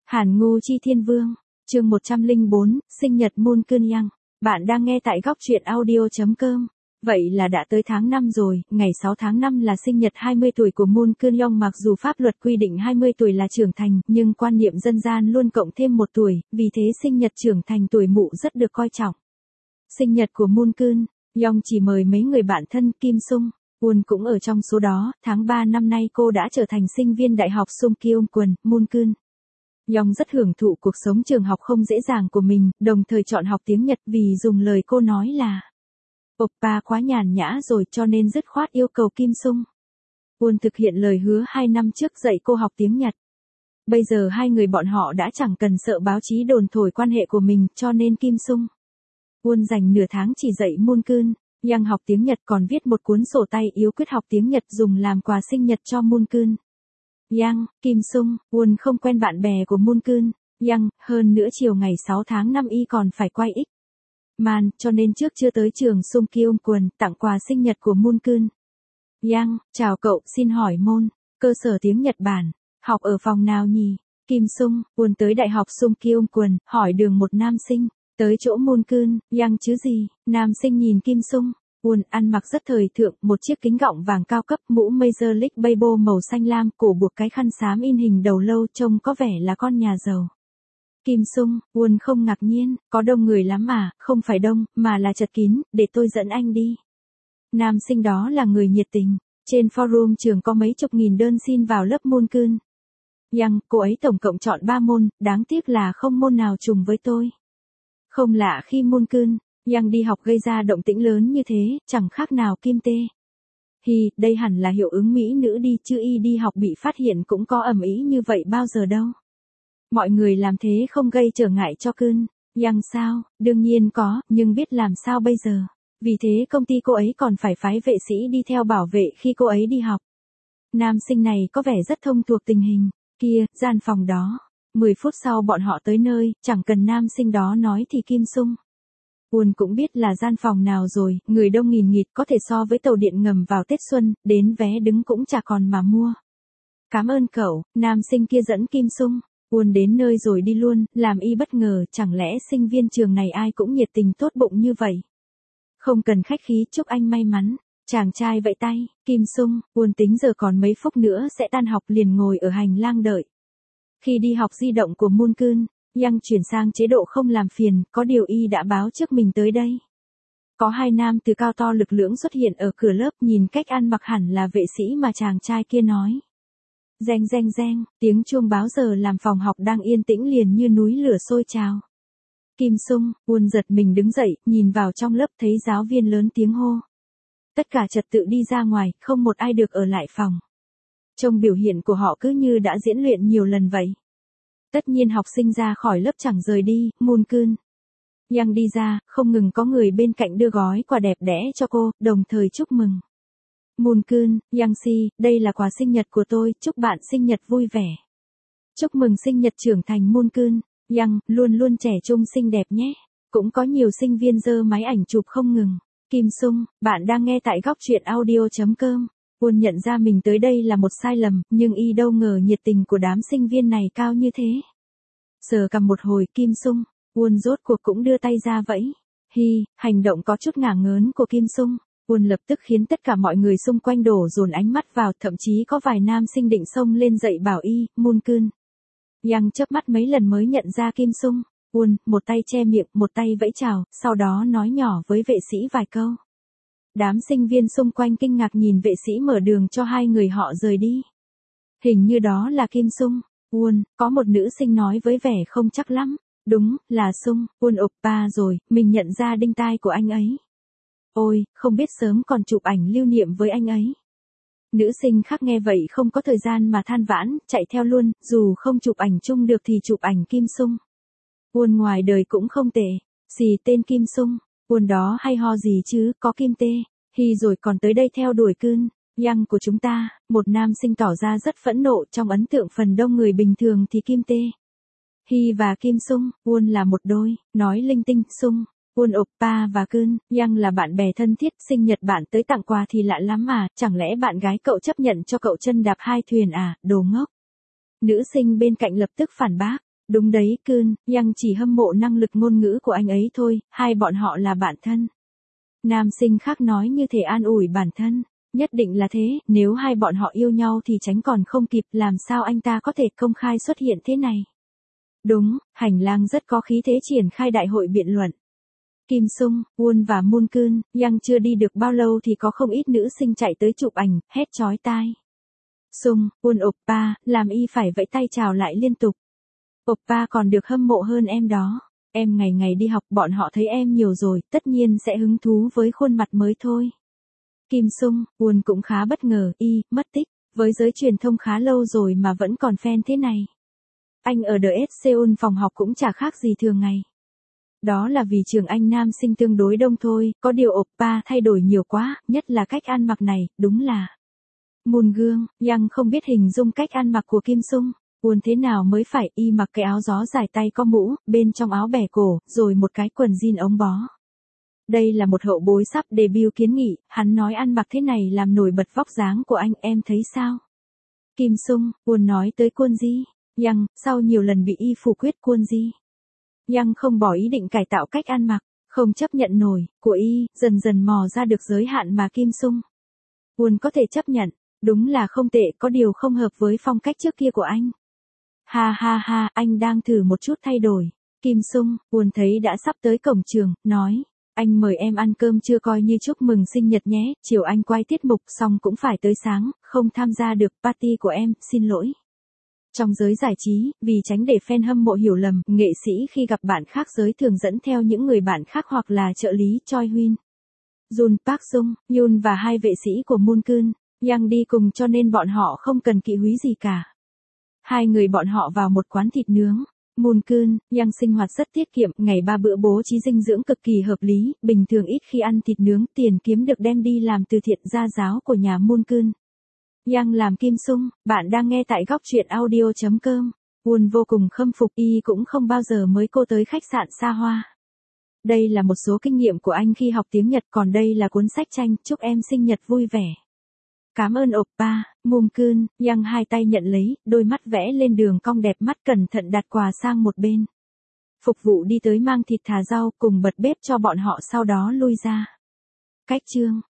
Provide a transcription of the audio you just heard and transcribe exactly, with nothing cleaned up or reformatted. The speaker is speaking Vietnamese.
Hàn Ngu Chi Thiên Vương, chương một trăm lẻ bốn, sinh nhật Moon Keun Young. Bạn đang nghe tại góc truyện audio chấm com. Vậy là đã tới tháng năm rồi, ngày sáu tháng năm là sinh nhật hai mươi tuổi của Moon Keun Young. Mặc dù pháp luật quy định hai mươi tuổi là trưởng thành, nhưng quan niệm dân gian luôn cộng thêm một tuổi, vì thế sinh nhật trưởng thành tuổi mụ rất được coi trọng. Sinh nhật của Moon Keun Young chỉ mời mấy người bạn thân. Kim Sung Won cũng ở trong số đó. Tháng ba năm nay cô đã trở thành sinh viên đại học Sung Kyung Kwon. Moon Keun Young rất hưởng thụ cuộc sống trường học không dễ dàng của mình, đồng thời chọn học tiếng Nhật vì dùng lời cô nói là Oppa quá nhàn nhã rồi, cho nên dứt khoát yêu cầu Kim Sung Won thực hiện lời hứa hai năm trước dạy cô học tiếng Nhật. Bây giờ hai người bọn họ đã chẳng cần sợ báo chí đồn thổi quan hệ của mình, cho nên Kim Sung Won dành nửa tháng chỉ dạy Moon Keun Young học tiếng Nhật, còn viết một cuốn sổ tay yếu quyết học tiếng Nhật dùng làm quà sinh nhật cho Moon Keun Young. Kim Sung Won không quen bạn bè của Moon Keun Young, hơn nữa chiều ngày sáu tháng năm y còn phải quay X Man, cho nên trước chưa tới trường Sung Kyung Kwon tặng quà sinh nhật của Moon Keun Young. Chào cậu, xin hỏi Moon, cơ sở tiếng Nhật Bản, học ở phòng nào nhỉ? Kim Sung Won tới đại học Sung Kyung Kwon, hỏi đường một nam sinh, tới chỗ Moon Keun Young chứ gì? Nam sinh nhìn Kim Sung Won ăn mặc rất thời thượng, một chiếc kính gọng vàng cao cấp, mũ Major League Baseball màu xanh lam, cổ buộc cái khăn xám in hình đầu lâu, trông có vẻ là con nhà giàu. Kim Sung Won không ngạc nhiên, có đông người lắm mà, không phải đông, mà là chật kín, để tôi dẫn anh đi. Nam sinh đó là người nhiệt tình, trên forum trường có mấy chục nghìn đơn xin vào lớp Moon Keun Young, cô ấy tổng cộng chọn ba môn, đáng tiếc là không môn nào trùng với tôi. Không lạ khi Moon Keun Young đi học gây ra động tĩnh lớn như thế, chẳng khác nào Kim Tê. Hi, đây hẳn là hiệu ứng mỹ nữ đi, chứ y đi học bị phát hiện cũng có ầm ĩ như vậy bao giờ đâu. Mọi người làm thế không gây trở ngại cho Keun Young sao? Đương nhiên có, nhưng biết làm sao bây giờ. Vì thế công ty cô ấy còn phải phái vệ sĩ đi theo bảo vệ khi cô ấy đi học. Nam sinh này có vẻ rất thông thuộc tình hình. Kia, gian phòng đó. mười phút sau bọn họ tới nơi, chẳng cần nam sinh đó nói thì Kim Sung Won cũng biết là gian phòng nào rồi, người đông nghìn nghịt, có thể so với tàu điện ngầm vào Tết Xuân, đến vé đứng cũng chả còn mà mua. Cảm ơn cậu, nam sinh kia dẫn Kim Sung Won đến nơi rồi đi luôn, làm y bất ngờ, chẳng lẽ sinh viên trường này ai cũng nhiệt tình tốt bụng như vậy. Không cần khách khí, chúc anh may mắn. Chàng trai vẫy tay. Kim Sung Won tính giờ còn mấy phút nữa sẽ tan học, liền ngồi ở hành lang đợi. Khi đi học di động của Moon Keun Young chuyển sang chế độ không làm phiền, có điều y đã báo trước mình tới đây. Có hai nam từ cao to lực lưỡng xuất hiện ở cửa lớp, nhìn cách ăn mặc hẳn là vệ sĩ mà chàng trai kia nói. Reng reng reng, tiếng chuông báo giờ làm phòng học đang yên tĩnh liền như núi lửa sôi trào. Kim Sung Won giật mình đứng dậy, nhìn vào trong lớp thấy giáo viên lớn tiếng hô. Tất cả trật tự đi ra ngoài, không một ai được ở lại phòng. Trông biểu hiện của họ cứ như đã diễn luyện nhiều lần vậy. Tất nhiên học sinh ra khỏi lớp chẳng rời đi. Moon Keun Young đi ra, không ngừng có người bên cạnh đưa gói quà đẹp đẽ cho cô, đồng thời chúc mừng. Moon Keun Young si, đây là quà sinh nhật của tôi, chúc bạn sinh nhật vui vẻ. Chúc mừng sinh nhật trưởng thành Moon Keun Young, luôn luôn trẻ trung xinh đẹp nhé. Cũng có nhiều sinh viên giơ máy ảnh chụp không ngừng. Kim Sung, bạn đang nghe tại góc truyện audio chấm com. Won nhận ra mình tới đây là một sai lầm, nhưng y đâu ngờ nhiệt tình của đám sinh viên này cao như thế. Sờ cầm một hồi, Kim Sung Won rốt cuộc cũng đưa tay ra vẫy. Hi, hành động có chút ngả ngớn của Kim Sung Won lập tức khiến tất cả mọi người xung quanh đổ dồn ánh mắt vào, thậm chí có vài nam sinh định xông lên dạy bảo y. Moon Keun Young chớp mắt mấy lần mới nhận ra Kim Sung Won, một tay che miệng, một tay vẫy chào, sau đó nói nhỏ với vệ sĩ vài câu. Đám sinh viên xung quanh kinh ngạc nhìn vệ sĩ mở đường cho hai người họ rời đi. Hình như đó là Kim Sung Won. Có một nữ sinh nói với vẻ không chắc lắm. Đúng, là Sung Won Oppa rồi, mình nhận ra đinh tai của anh ấy. Ôi, không biết sớm còn chụp ảnh lưu niệm với anh ấy. Nữ sinh khác nghe vậy không có thời gian mà than vãn, chạy theo luôn, dù không chụp ảnh chung được thì chụp ảnh Kim Sung Won ngoài đời cũng không tệ. Xì tên Kim Sung Won đó hay ho gì chứ, có Kim Tê. Hi rồi còn tới đây theo đuổi Keun Young của chúng ta. Một nam sinh tỏ ra rất phẫn nộ, trong ấn tượng phần đông người bình thường thì Kim Tê, Hi và Kim Sung Won là một đôi, nói linh tinh. Sung Won Oppa và Keun Young là bạn bè thân thiết, sinh nhật bạn tới tặng quà thì lạ lắm mà, chẳng lẽ bạn gái cậu chấp nhận cho cậu chân đạp hai thuyền à, đồ ngốc. Nữ sinh bên cạnh lập tức phản bác. Đúng đấy Cơn, Yang chỉ hâm mộ năng lực ngôn ngữ của anh ấy thôi, hai bọn họ là bạn thân. Nam sinh khác nói như thể an ủi bản thân. Nhất định là thế, nếu hai bọn họ yêu nhau thì tránh còn không kịp, làm sao anh ta có thể công khai xuất hiện thế này. Đúng, hành lang rất có khí thế triển khai đại hội biện luận. Kim Sung, Won và Moon Keun, Yang chưa đi được bao lâu thì có không ít nữ sinh chạy tới chụp ảnh, hét chói tai. Sung, Won oppa, làm y phải vẫy tay chào lại liên tục. Oppa còn được hâm mộ hơn em đó. Em ngày ngày đi học bọn họ thấy em nhiều rồi, tất nhiên sẽ hứng thú với khuôn mặt mới thôi. Kim Sung, Won cũng khá bất ngờ, y, mất tích, với giới truyền thông khá lâu rồi mà vẫn còn fan thế này. Anh ở đê ét Seoul phòng học cũng chả khác gì thường ngày. Đó là vì trường anh nam sinh tương đối đông thôi, có điều oppa thay đổi nhiều quá, nhất là cách ăn mặc này, đúng là. Moon gương, Yang không biết hình dung cách ăn mặc của Kim Sung. Won thế nào mới phải, y mặc cái áo gió dài tay có mũ, bên trong áo bẻ cổ, rồi một cái quần jean ống bó. Đây là một hậu bối sắp debut kiến nghị, hắn nói ăn mặc thế này làm nổi bật vóc dáng của anh, em thấy sao? Kim Sung, Won nói tới Kwon Ji. Yang, sau nhiều lần bị y phủ quyết Kwon Ji. Yang không bỏ ý định cải tạo cách ăn mặc, không chấp nhận nổi, của y, dần dần mò ra được giới hạn mà Kim Sung. Won có thể chấp nhận, đúng là không tệ, có điều không hợp với phong cách trước kia của anh. Ha ha ha, anh đang thử một chút thay đổi. Kim Sung, Won thấy đã sắp tới cổng trường, nói. Anh mời em ăn cơm trưa coi như chúc mừng sinh nhật nhé, chiều anh quay tiết mục xong cũng phải tới sáng, không tham gia được party của em, xin lỗi. Trong giới giải trí, vì tránh để fan hâm mộ hiểu lầm, nghệ sĩ khi gặp bạn khác giới thường dẫn theo những người bạn khác hoặc là trợ lý Choi Huynh, Jun Park Sung, Yoon và hai vệ sĩ của Moon Keun, Yang đi cùng cho nên bọn họ không cần kỵ húy gì cả. Hai người bọn họ vào một quán thịt nướng. Moon Keun, Yang sinh hoạt rất tiết kiệm, ngày ba bữa bố trí dinh dưỡng cực kỳ hợp lý, bình thường ít khi ăn thịt nướng, tiền kiếm được đem đi làm từ thiện gia giáo của nhà Moon Keun. Yang làm Kim Sung, bạn đang nghe tại góc truyện audio chấm com. Won vô cùng khâm phục, y cũng không bao giờ mới cô tới khách sạn xa hoa. Đây là một số kinh nghiệm của anh khi học tiếng Nhật, còn đây là cuốn sách tranh, chúc em sinh nhật vui vẻ. Cảm ơn oppa, Moon Keun, Yang hai tay nhận lấy, đôi mắt vẽ lên đường cong đẹp mắt cẩn thận đặt quà sang một bên. Phục vụ đi tới mang thịt thả rau cùng bật bếp cho bọn họ sau đó lui ra. Cách chương.